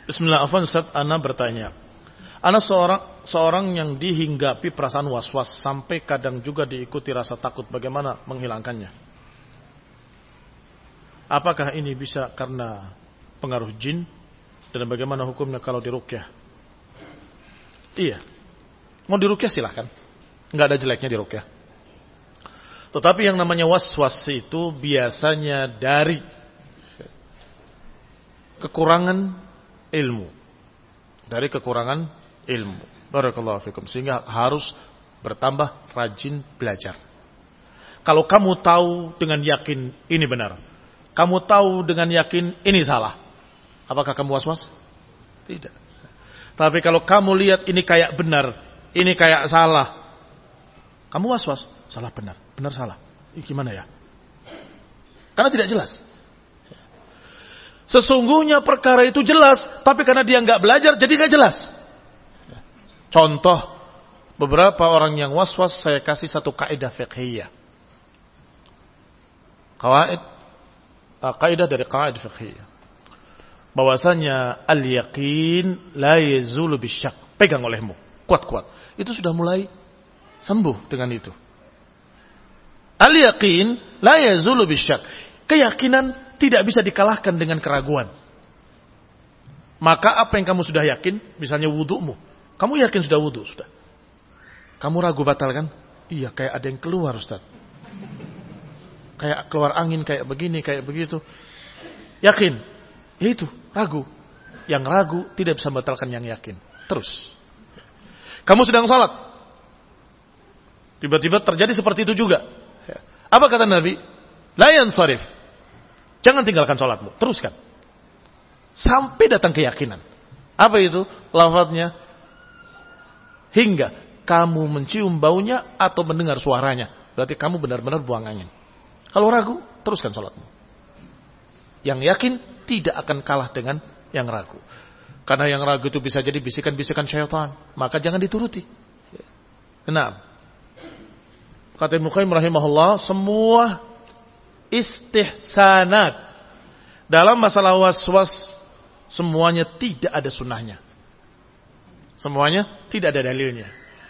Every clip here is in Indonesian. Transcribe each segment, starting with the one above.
Bismillah, Ustaz, ana bertanya. Ana seorang yang dihinggapi perasaan was-was sampai kadang juga diikuti rasa takut. Bagaimana menghilangkannya? Apakah ini bisa karena pengaruh jin? Dan bagaimana hukumnya kalau diruqyah? Iya. Mau diruqyah silahkan. Enggak ada jeleknya diruqyah. Tetapi yang namanya was-was itu biasanya dari kekurangan ilmu. Dari kekurangan ilmu. Barakallahu fikum. Sehingga harus bertambah rajin belajar. Kalau kamu tahu dengan yakin ini benar, kamu tahu dengan yakin ini salah, apakah kamu was-was? Tidak. Tapi kalau kamu lihat ini kayak benar, ini kayak salah, kamu was-was. Salah benar, benar salah. Ini gimana ya? Karena tidak jelas. Sesungguhnya perkara itu jelas, tapi karena dia nggak belajar, jadi nggak jelas. Contoh, beberapa orang yang was-was, saya kasih satu kaidah fiqhiyah. Kaidah dari kaidah fiqhiyah. Bahwasanya al-yaqin la yazulu bisyak. Pegang olehmu, kuat-kuat. Itu sudah mulai sembuh dengan itu. Al-yaqin la yazulu bisyak. Keyakinan tidak bisa dikalahkan dengan keraguan. Maka apa yang kamu sudah yakin, misalnya wudu'mu, kamu yakin sudah wudu, sudah. Kamu ragu batal kan? Iya, kayak ada yang keluar, Ustaz. Kayak keluar angin, kayak begini, kayak begitu. Yakin. Ya itu, ragu. Yang ragu tidak bisa membatalkan yang yakin. Terus. Kamu sedang salat. Tiba-tiba terjadi seperti itu juga. Apa kata Nabi? La yansarif. Jangan tinggalkan salatmu, teruskan. Sampai datang keyakinan. Apa itu? Lafadznya, hingga kamu mencium baunya atau mendengar suaranya. Berarti kamu benar-benar buang angin. Kalau ragu, teruskan salatmu. Yang yakin tidak akan kalah dengan yang ragu. Karena yang ragu itu bisa jadi bisikan-bisikan syaitan. Maka jangan dituruti. Kenapa? Kata Ibnu Qayyim rahimahullah, semua istihsanat dalam masalah was-was semuanya tidak ada sunnahnya. Semuanya tidak ada dalilnya.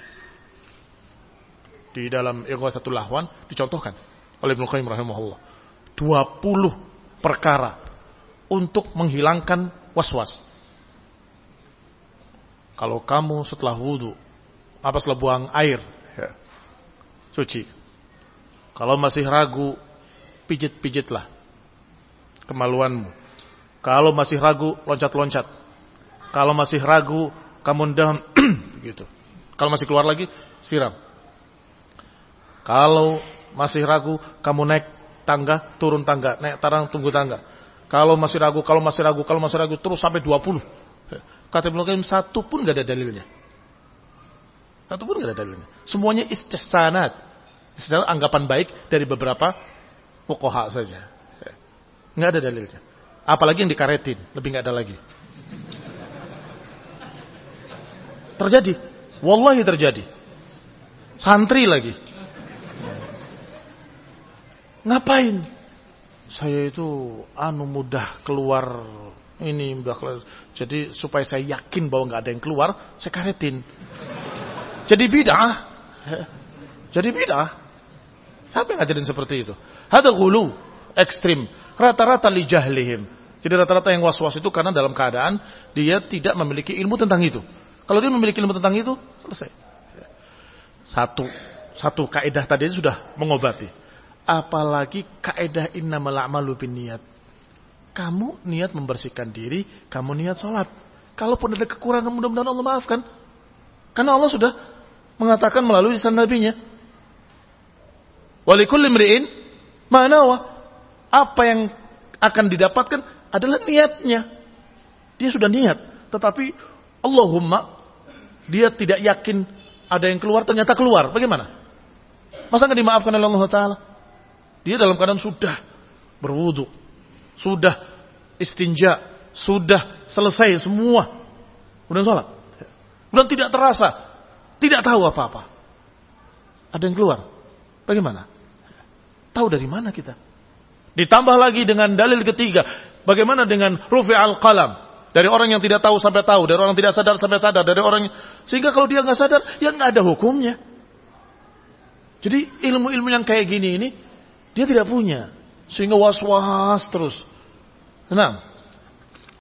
Di dalam Ighatsatul Lahwan dicontohkan oleh Ibnu Qayyim rahimahullah 20 perkara untuk menghilangkan was-was. Kalau kamu setelah wudu, setelah buang air, suci. Kalau masih ragu, pijit-pijitlah kemaluanmu. Kalau masih ragu, loncat-loncat. Kalau masih ragu, kamu ndam begitu. Kalau masih keluar lagi, siram. Kalau masih ragu, kamu naik tangga, turun tangga, naik tarang, tunggu tangga. Kalau masih ragu, terus sampai 20. Kata Ibnu Qayyim, satu pun enggak ada dalilnya. Satu pun enggak ada dalilnya. Semuanya istihsanat. Istilah anggapan baik dari beberapa fuqaha saja. Enggak ada dalilnya. Apalagi yang dikaretin, lebih enggak ada lagi. Terjadi. Wallahi terjadi. Santri lagi. Ngapain? Saya itu mudah keluar ini, mudah keluar. Jadi supaya saya yakin bahwa enggak ada yang keluar, saya karetin. Jadi bid'ah. Jadi bid'ah. Siapa yang ngajarin seperti itu? Hada ghulu, ekstrim. Rata-rata li jahlihim. Jadi rata-rata yang was-was itu karena dalam keadaan dia tidak memiliki ilmu tentang itu. Kalau dia memiliki ilmu tentang itu, selesai. Satu kaidah tadi sudah mengobati. Apalagi kaidah innamal a'malu binniyat. Kamu niat membersihkan diri, kamu niat sholat. Kalaupun ada kekurangan, mudah-mudahan Allah maafkan. Karena Allah sudah mengatakan melalui lisan nabinya, walikulli imri'in ma nawa. Apa yang akan didapatkan adalah niatnya. Dia sudah niat, tetapi Allahumma dia tidak yakin ada yang keluar, ternyata keluar. Bagaimana? Masa enggak dimaafkan oleh Allah Ta'ala? Dia dalam keadaan sudah berwudu, sudah istinja, sudah selesai semua, kemudian sholat. Kemudian tidak terasa, tidak tahu apa-apa. Ada yang keluar. Bagaimana? Tahu dari mana kita? Ditambah lagi dengan dalil ketiga. Bagaimana dengan rufi'al qalam? Dari orang yang tidak tahu sampai tahu, dari orang tidak sadar sampai sadar, dari orang sehingga kalau dia nggak sadar, ya nggak ada hukumnya. Jadi ilmu-ilmu yang kayak gini ini dia tidak punya, sehingga was-was terus. Nah,